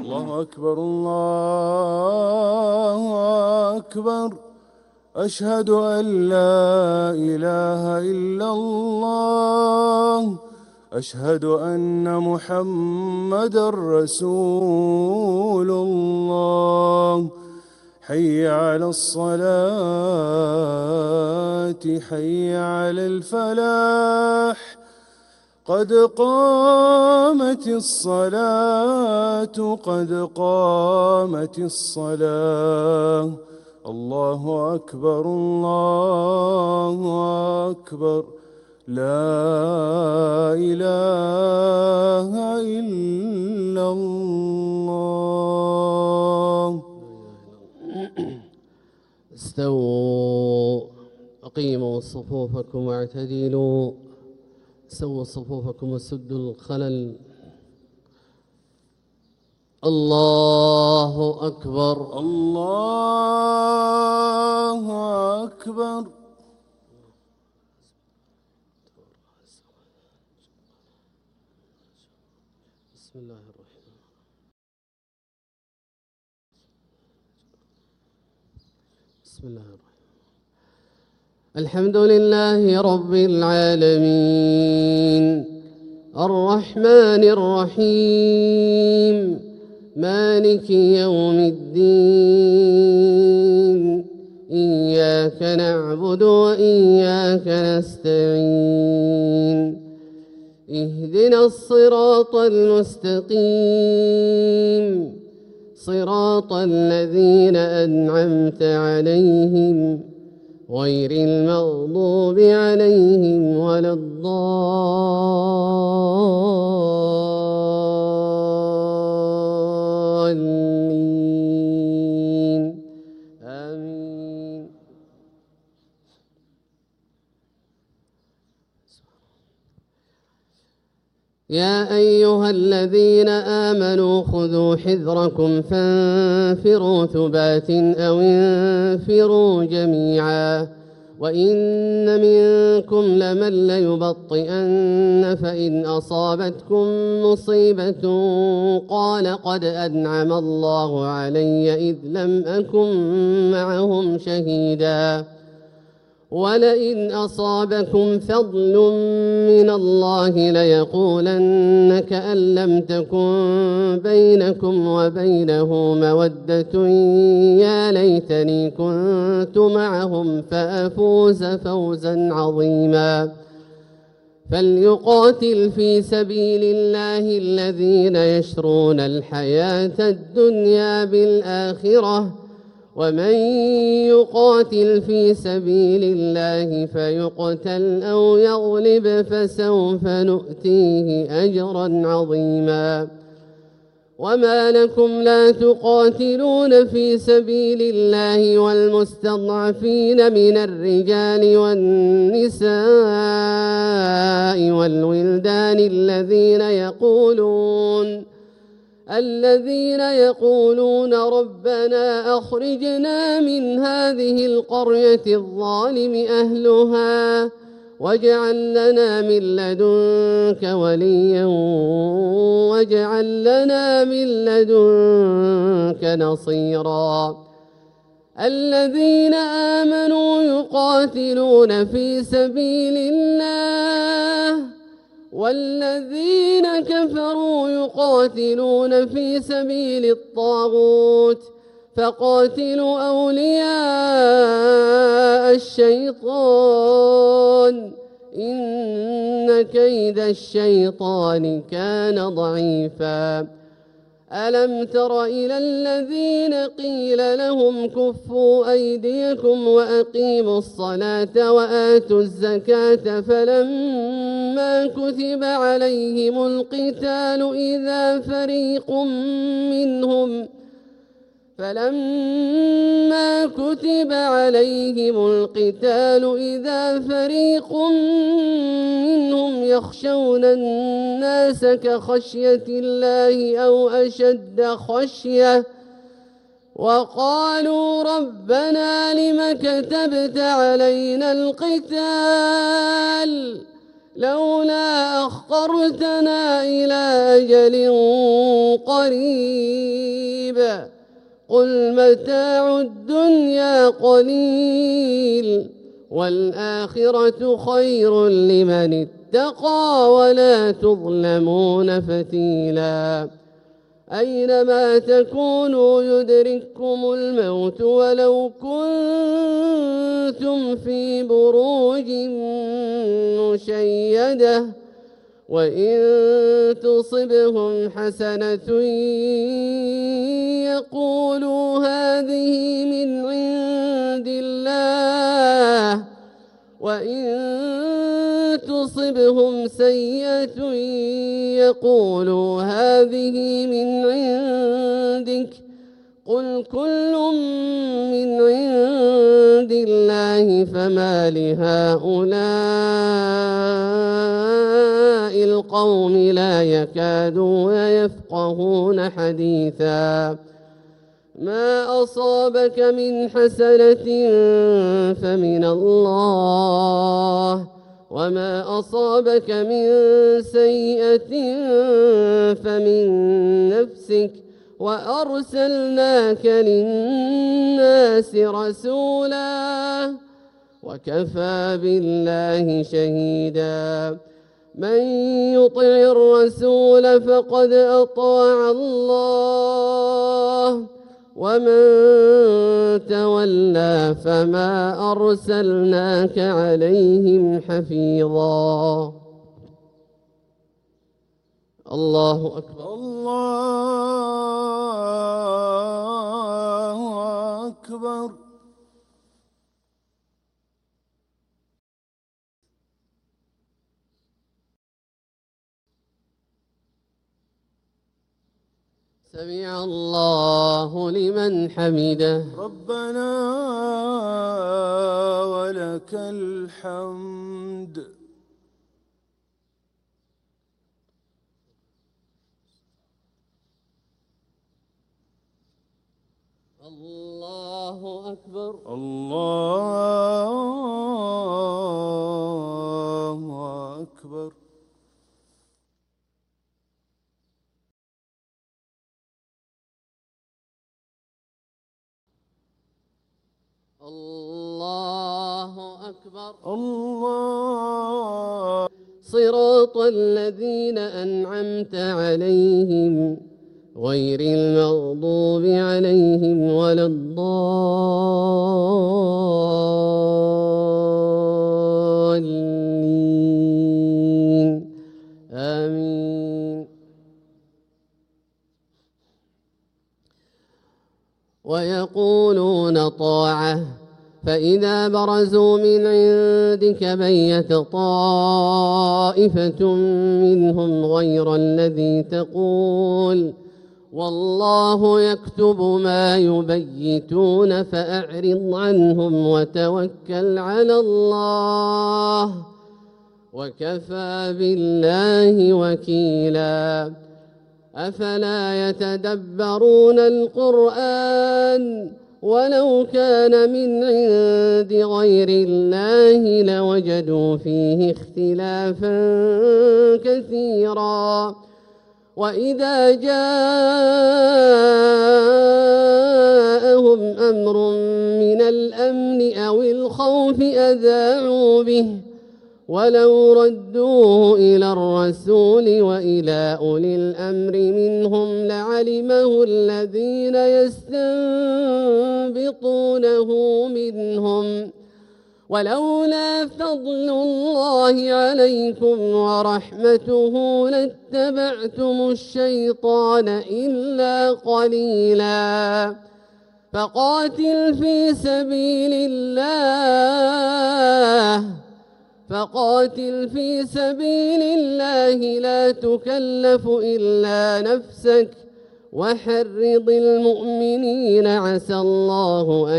الله أكبر الله أكبر أشهد أن لا إله إلا الله أشهد أن محمدًا رسول الله حي على الصلاة حي على الفلاح قد قامت الصلاة قد قامت الصلاة الله أكبر الله أكبر لا إله إلا الله. استووا أقيموا صفوفكم واعتدلوا سووا صفوفكم وسدوا الخلل. الله أكبر الله أكبر. بسم الله الرحمن بسم الله الرحمن الحمد لله رب العالمين الرحمن الرحيم مالك يوم الدين إياك نعبد وإياك نستعين اهدنا الصراط المستقيم صراط الذين أنعمت عليهم غير المغضوب عليهم ولا الضالين آمين. يا أيها الذين آمنوا خذوا حذركم فانفروا ثبات أو انفروا جميعا وإن منكم لمن ليبطئن فإن أصابتكم مصيبة قال قد أنعم الله علي إذ لم أكن معهم شهيدا ولئن أصابكم فضل من الله ليقولن كأن لم تكن بينكم وبينه مودة يا ليتني كنت معهم فأفوز فوزا عظيما. فليقاتل في سبيل الله الذين يشرون الحياة الدنيا بالآخرة ومن يقاتل في سبيل الله فيقتل أو يغلب فسوف نؤتيه أجرا عظيما. وما لكم لا تقاتلون في سبيل الله والمستضعفين من الرجال والنساء والولدان الذين يقولون ربنا أخرجنا من هذه القرية الظالم أهلها واجعل لنا من لدنك وليا واجعل لنا من لدنك نصيرا. الذين آمنوا يقاتلون في سبيل الله والذين كفروا يقاتلون في سبيل الطاغوت فقاتلوا أولياء الشيطان إن كيد الشيطان كان ضعيفا. ألم تر إلى الذين قيل لهم كفوا أيديكم وأقيموا الصلاة وآتوا الزكاة فلما كتب عليهم القتال إذا فريق منهم يخشون الناس كخشية الله أو أشد خشية وقالوا ربنا لم كتبت علينا القتال لولا أخرتنا إلى أجل قريب قريب قل متاع الدنيا قليل والآخرة خير لمن اتقى ولا تظلمون فتيلا أينما تكونوا يدرككم الموت ولو كنتم في بروج مشيدة وإن تصبهم حسنة يقولوا هذه من عند الله وإن تصبهم سيئة يقولوا هذه من عندك قل كل من عند الله فما لهؤلاء القوم لا يكادون يفقهون حديثا ما أصابك من حسنة فمن الله وما أصابك من سيئة فمن نفسك وأرسلناك للناس رسولا وكفى بالله شهيدا من يطع الرسول فقد أطاع الله ومن تولى فما أرسلناك عليهم حفيظا الله أكبر الله أكبر سمع الله لمن حمده ربنا ولك الحمد الله أكبر الله أكبر الله أكبر الله صراط الذين أنعمت عليهم غير المغضوب عليهم ولا الضالين آمين ويقولون طاعة فإذا برزوا من عندك بيت طائفة منهم غير الذي تقول والله يكتب ما يبيتون فأعرض عنهم وتوكل على الله وكفى بالله وكيلا أفلا يتدبرون القرآن ولو كان من عند غير الله لوجدوا فيه اختلافا كثيرا وإذا جاءهم أمر من الأمن أو الخوف أذاعوا به ولو ردوه إلى الرسول وإلى أولي الأمر منهم لعلمه الذين يستنبطونه منهم ولولا فضل الله عليكم ورحمته لاتبعتم الشيطان إلا قليلا فقاتل في سبيل الله لا تكلف إلا نفسك وحرض المؤمنين عسى الله أن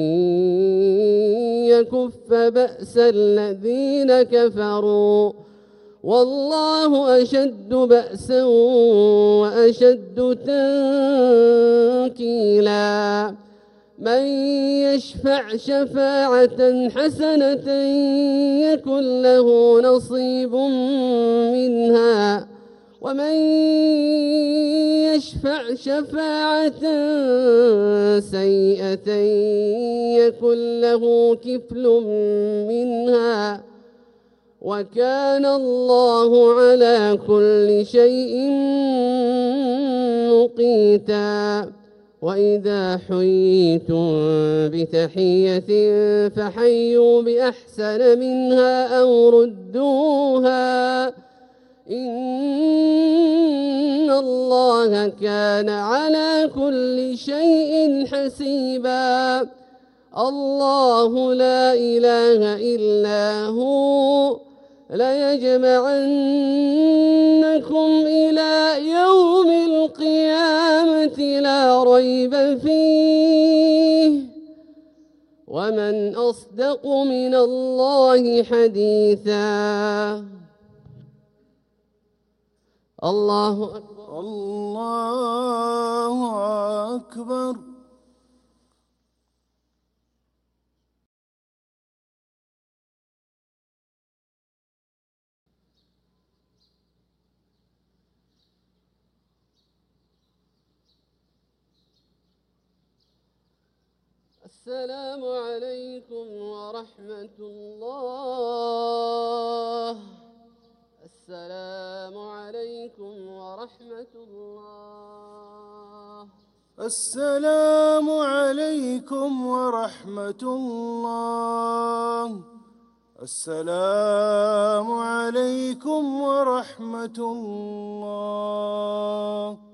يكف بأس الذين كفروا والله أشد بأسا وأشد تنكيلا من يشفع شفاعة حسنة يكن له نصيب منها ومن يشفع شفاعة سيئة يكن له كفل منها وكان الله على كل شيء مقيتا. وإذا حييتم بتحية فحيوا بأحسن منها أو ردوها إن الله كان على كل شيء حسيبا. الله لا إله إلا هو ليجمعنكم إلى يوم القيامة لا ريب فيه ومن أصدق من الله حديثا. الله أكبر. الله أكبر. السلام عليكم ورحمة الله. السلام عليكم ورحمة الله. السلام عليكم ورحمة الله. السلام عليكم ورحمة الله.